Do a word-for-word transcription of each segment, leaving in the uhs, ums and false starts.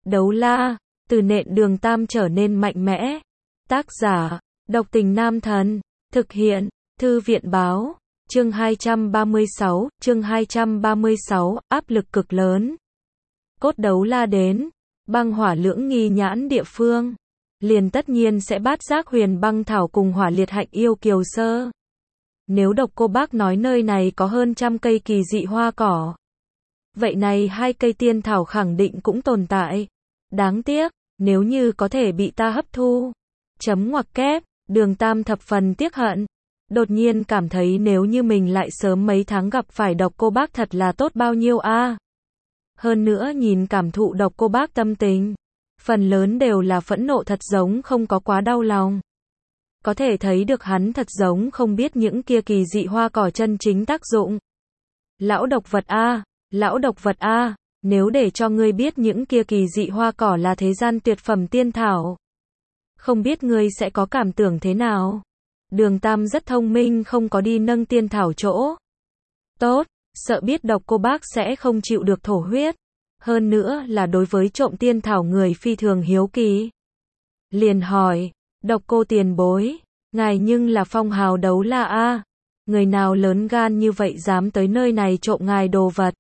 Đấu la, từ nện Đường Tam trở nên mạnh mẽ. Tác giả, Độc Tình Nam Thần. Thực hiện, Thư viện báo. Chương hai trăm ba mươi sáu, chương hai trăm ba mươi sáu, áp lực cực lớn. Cốt đấu la đến, băng hỏa lưỡng nghi nhãn địa phương. Liền tất nhiên sẽ bát giác huyền băng thảo cùng hỏa liệt hạnh yêu kiều sơ. Nếu Độc Cô Bác nói nơi này có hơn trăm cây kỳ dị hoa cỏ, vậy này hai cây tiên thảo khẳng định cũng tồn tại. Đáng tiếc, nếu như có thể bị ta hấp thu. Chấm ngoặc kép, Đường Tam thập phần tiếc hận. Đột nhiên cảm thấy nếu như mình lại sớm mấy tháng gặp phải Độc Cô Bác thật là tốt bao nhiêu a. À. Hơn nữa nhìn cảm thụ Độc Cô Bác tâm tình, phần lớn đều là phẫn nộ, thật giống không có quá đau lòng. Có thể thấy được hắn thật giống không biết những kia kỳ dị hoa cỏ chân chính tác dụng. Lão độc vật a, lão độc vật a, nếu để cho ngươi biết những kia kỳ dị hoa cỏ là thế gian tuyệt phẩm tiên thảo, không biết ngươi sẽ có cảm tưởng thế nào. Đường Tam rất thông minh, không có đi nâng tiên thảo chỗ. Tốt, sợ biết Độc Cô Bác sẽ không chịu được thổ huyết. Hơn nữa là đối với trộm tiên thảo người phi thường hiếu kỳ. Liền hỏi, Độc Cô tiền bối, ngài nhưng là phong hào đấu la a, người nào lớn gan như vậy dám tới nơi này trộm ngài đồ vật.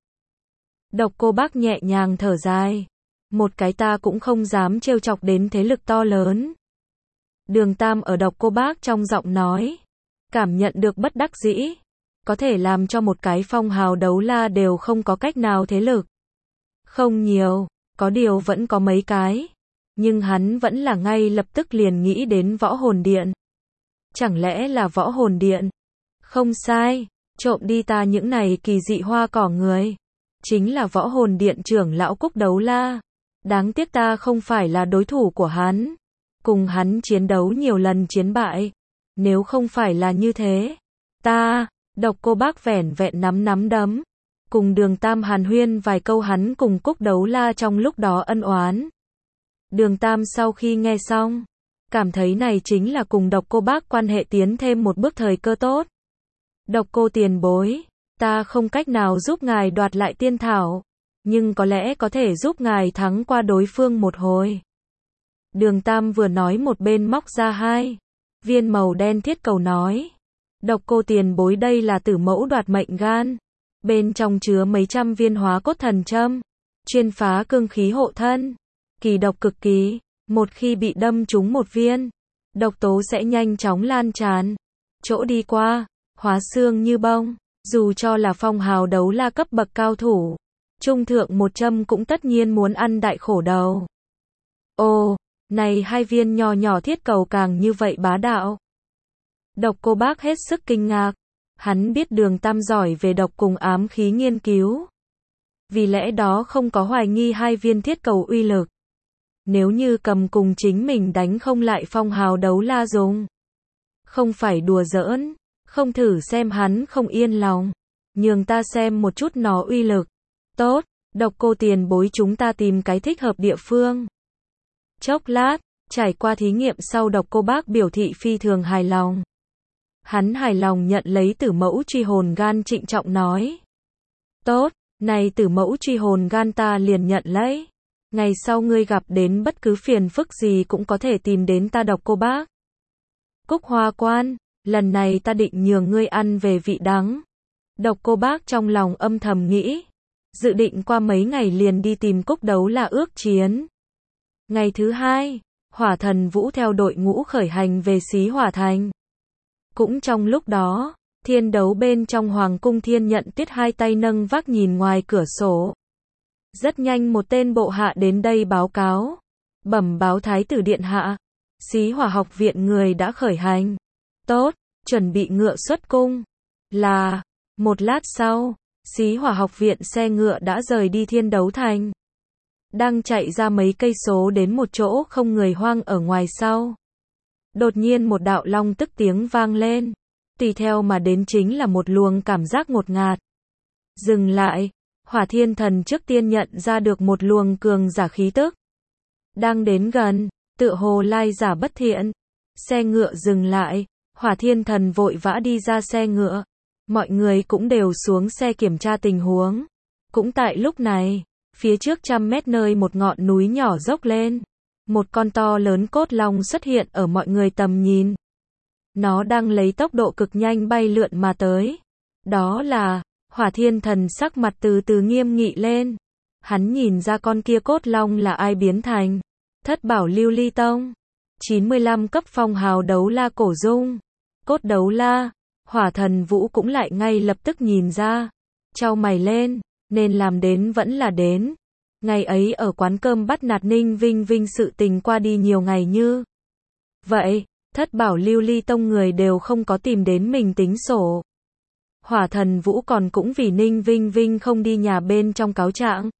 Độc Cô Bác nhẹ nhàng thở dài, một cái ta cũng không dám trêu chọc đến thế lực to lớn. Đường Tam ở Độc Cô Bác trong giọng nói, cảm nhận được bất đắc dĩ, có thể làm cho một cái phong hào đấu la đều không có cách nào thế lực. Không nhiều, có điều vẫn có mấy cái, nhưng hắn vẫn là ngay lập tức liền nghĩ đến Võ Hồn Điện. Chẳng lẽ là Võ Hồn Điện? Không sai, trộm đi ta những này kỳ dị hoa cỏ người, chính là Võ Hồn Điện trưởng lão Cúc Đấu La. Đáng tiếc ta không phải là đối thủ của hắn. Cùng hắn chiến đấu nhiều lần chiến bại. Nếu không phải là như thế, ta, Độc Cô Bác vẻn vẹn nắm nắm đấm. Cùng Đường Tam hàn huyên vài câu hắn cùng Cúc Đấu La trong lúc đó ân oán. Đường Tam sau khi nghe xong, cảm thấy này chính là cùng Độc Cô Bác quan hệ tiến thêm một bước thời cơ tốt. Độc Cô tiền bối, ta không cách nào giúp ngài đoạt lại tiên thảo, nhưng có lẽ có thể giúp ngài thắng qua đối phương một hồi. Đường Tam vừa nói một bên móc ra hai viên màu đen thiết cầu nói, Độc Cô tiền bối, đây là tử mẫu đoạt mệnh gan, bên trong chứa mấy trăm viên hóa cốt thần châm, chuyên phá cương khí hộ thân, kỳ độc cực kỳ, một khi bị đâm trúng một viên, độc tố sẽ nhanh chóng lan tràn, chỗ đi qua, hóa xương như bông, dù cho là phong hào đấu la cấp bậc cao thủ, trung thượng một châm cũng tất nhiên muốn ăn đại khổ đầu. Ồ, này hai viên nhỏ nhỏ thiết cầu càng như vậy bá đạo. Độc Cô Bác hết sức kinh ngạc, hắn biết Đường Tam giỏi về độc cùng ám khí nghiên cứu, vì lẽ đó không có hoài nghi hai viên thiết cầu uy lực. Nếu như cầm cùng chính mình đánh không lại phong hào đấu la dùng, không phải đùa giỡn, không thử xem hắn không yên lòng, nhường ta xem một chút nó uy lực. Tốt, Độc Cô tiền bối, chúng ta tìm cái thích hợp địa phương. Chốc lát, trải qua thí nghiệm sau, Độc Cô Bác biểu thị phi thường hài lòng. Hắn hài lòng nhận lấy tử mẫu truy hồn gan, trịnh trọng nói, tốt, này tử mẫu truy hồn gan ta liền nhận lấy. Ngày sau ngươi gặp đến bất cứ phiền phức gì cũng có thể tìm đến ta Độc Cô Bác. Cúc Hoa Quan, lần này ta định nhường ngươi ăn về vị đắng. Độc Cô Bác trong lòng âm thầm nghĩ, dự định qua mấy ngày liền đi tìm Cúc Đấu La ước chiến. Ngày thứ hai, Hỏa Thần Vũ theo đội ngũ khởi hành về Xí Hỏa Thành. Cũng trong lúc đó, thiên đấu bên trong Hoàng cung, Thiên Nhận Tuyết hai tay nâng vác nhìn ngoài cửa sổ. Rất nhanh một tên bộ hạ đến đây báo cáo, bẩm báo Thái tử điện hạ, Xí Hỏa học viện người đã khởi hành. Tốt, chuẩn bị ngựa xuất cung. Là, một lát sau, Xí Hỏa học viện xe ngựa đã rời đi thiên đấu thành. Đang chạy ra mấy cây số đến một chỗ không người hoang ở ngoài sau. Đột nhiên một đạo long tức tiếng vang lên, tùy theo mà đến chính là một luồng cảm giác ngột ngạt. Dừng lại, Hỏa Thiên Thần trước tiên nhận ra được một luồng cường giả khí tức. Đang đến gần, tựa hồ lai giả bất thiện. Xe ngựa dừng lại, Hỏa Thiên Thần vội vã đi ra xe ngựa. Mọi người cũng đều xuống xe kiểm tra tình huống. Cũng tại lúc này, Phía trước trăm mét nơi một ngọn núi nhỏ dốc lên, một con to lớn cốt long xuất hiện ở mọi người tầm nhìn. Nó đang lấy tốc độ cực nhanh bay lượn mà tới. Đó là, Hỏa Thiên Thần sắc mặt từ từ nghiêm nghị lên. Hắn nhìn ra con kia cốt long là ai biến thành. Thất bảo Lưu Ly Tông. chín mươi lăm cấp phong hào đấu la Cổ Dung. Cốt đấu la, Hỏa Thần Vũ cũng lại ngay lập tức nhìn ra. Chau mày lên, nên làm đến vẫn là đến. Ngày ấy ở quán cơm bắt nạt Ninh Vinh Vinh sự tình qua đi nhiều ngày như vậy, thất bảo Lưu Ly Tông người đều không có tìm đến mình tính sổ. Hỏa Thần Vũ còn cũng vì Ninh Vinh Vinh không đi nhà bên trong cáo trạng.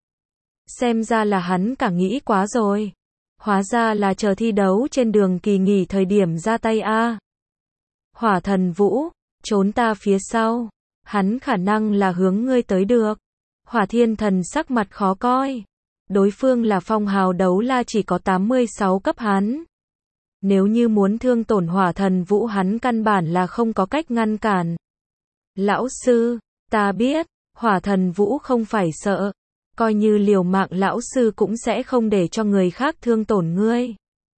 Xem ra là hắn cả nghĩ quá rồi. Hóa ra là chờ thi đấu trên đường kỳ nghỉ thời điểm ra tay a. Hỏa Thần Vũ, trốn ta phía sau. Hắn khả năng là hướng ngươi tới được. Hỏa Thiên Thần sắc mặt khó coi. Đối phương là phong hào đấu la chỉ có tám mươi sáu cấp hắn. Nếu như muốn thương tổn Hỏa Thần Vũ hắn căn bản là không có cách ngăn cản. Lão sư, ta biết, Hỏa Thần Vũ không phải sợ. Coi như liều mạng lão sư cũng sẽ không để cho người khác thương tổn ngươi.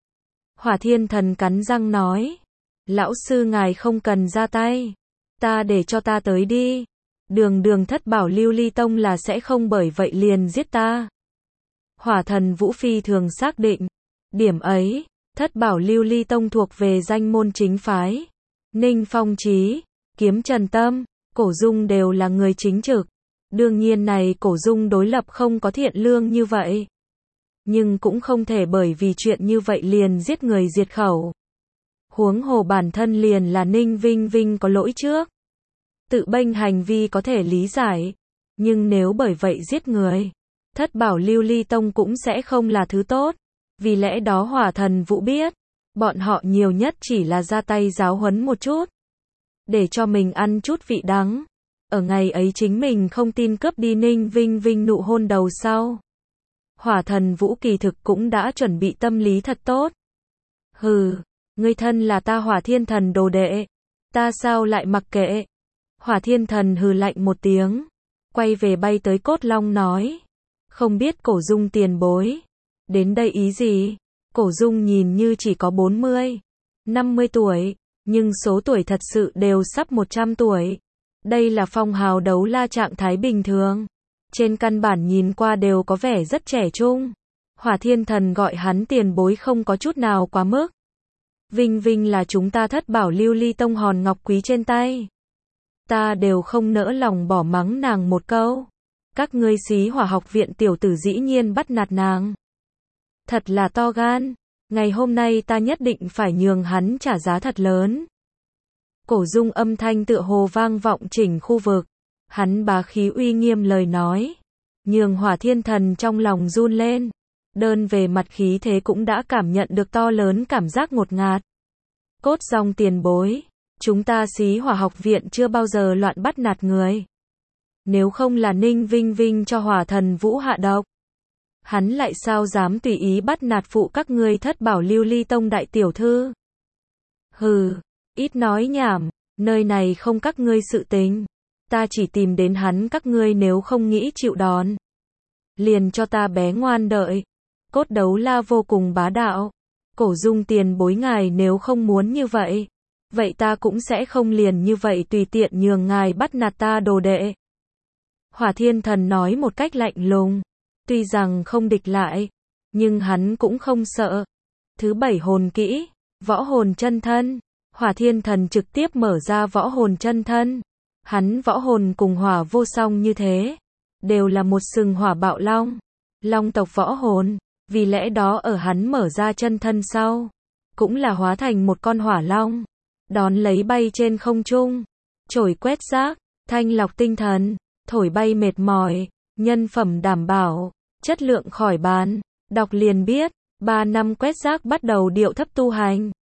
Hỏa Thiên Thần cắn răng nói. Lão sư ngài không cần ra tay. Ta để cho ta tới đi. Đường đường thất bảo Lưu Ly Tông là sẽ không bởi vậy liền giết ta. Hỏa Thần Vũ phi thường xác định. Điểm ấy, thất bảo Lưu Ly Tông thuộc về danh môn chính phái. Ninh Phong Chí, Kiếm Trần Tâm, Cổ Dung đều là người chính trực. Đương nhiên này Cổ Dung đối lập không có thiện lương như vậy. Nhưng cũng không thể bởi vì chuyện như vậy liền giết người diệt khẩu. Huống hồ bản thân liền là Ninh Vinh Vinh có lỗi trước. Tự bênh hành vi có thể lý giải. Nhưng nếu bởi vậy giết người, thất bảo Lưu Ly Tông cũng sẽ không là thứ tốt. Vì lẽ đó Hỏa Thần Vũ biết, bọn họ nhiều nhất chỉ là ra tay giáo huấn một chút. Để cho mình ăn chút vị đắng. Ở ngày ấy chính mình không tin cướp đi Ninh Vinh Vinh nụ hôn đầu sau. Hỏa Thần Vũ kỳ thực cũng đã chuẩn bị tâm lý thật tốt. Hừ, ngươi thân là ta Hỏa Thiên Thần đồ đệ. Ta sao lại mặc kệ. Hỏa Thiên Thần hừ lạnh một tiếng. Quay về bay tới cốt long nói. Không biết Cổ Dung tiền bối. Đến đây ý gì? Cổ Dung nhìn như chỉ có bốn mươi, năm mươi tuổi. Nhưng số tuổi thật sự đều sắp một trăm tuổi. Đây là phong hào đấu la trạng thái bình thường. Trên căn bản nhìn qua đều có vẻ rất trẻ trung. Hỏa Thiên Thần gọi hắn tiền bối không có chút nào quá mức. Vinh Vinh là chúng ta thất bảo Lưu Ly Tông hòn ngọc quý trên tay. Ta đều không nỡ lòng bỏ mắng nàng một câu. Các ngươi xí Hỏa học viện tiểu tử dĩ nhiên bắt nạt nàng. Thật là to gan. Ngày hôm nay ta nhất định phải nhường hắn trả giá thật lớn. Cổ Dung âm thanh tựa hồ vang vọng chỉnh khu vực. Hắn bá khí uy nghiêm lời nói. Nhường Hỏa Thiên Thần trong lòng run lên. Đơn về mặt khí thế cũng đã cảm nhận được to lớn cảm giác ngột ngạt. Cốt Dòng tiền bối. Chúng ta xí Hỏa học viện chưa bao giờ loạn bắt nạt người. Nếu không là Ninh Vinh Vinh cho Hỏa Thần Vũ hạ độc. Hắn lại sao dám tùy ý bắt nạt phụ các ngươi thất bảo Lưu Ly Tông đại tiểu thư. Hừ, ít nói nhảm, nơi này không các ngươi sự tình. Ta chỉ tìm đến hắn các ngươi nếu không nghĩ chịu đòn. Liền cho ta bé ngoan đợi. Cốt đấu la vô cùng bá đạo. Cổ Dung tiền bối ngài nếu không muốn như vậy. Vậy ta cũng sẽ không liền như vậy tùy tiện nhường ngài bắt nạt ta đồ đệ. Hỏa Thiên Thần nói một cách lạnh lùng. Tuy rằng không địch lại, nhưng hắn cũng không sợ. Thứ bảy hồn kỹ, võ hồn chân thân. Hỏa Thiên Thần trực tiếp mở ra võ hồn chân thân. Hắn võ hồn cùng hỏa vô song như thế. Đều là một sừng hỏa bạo long. Long tộc võ hồn. Vì lẽ đó ở hắn mở ra chân thân sau. Cũng là hóa thành một con hỏa long. Đón lấy bay trên không trung. Chổi quét rác, thanh lọc tinh thần. Thổi bay mệt mỏi. Nhân phẩm đảm bảo. Chất lượng khỏi bàn. Đọc liền biết. Ba năm quét rác bắt đầu điệu thấp tu hành.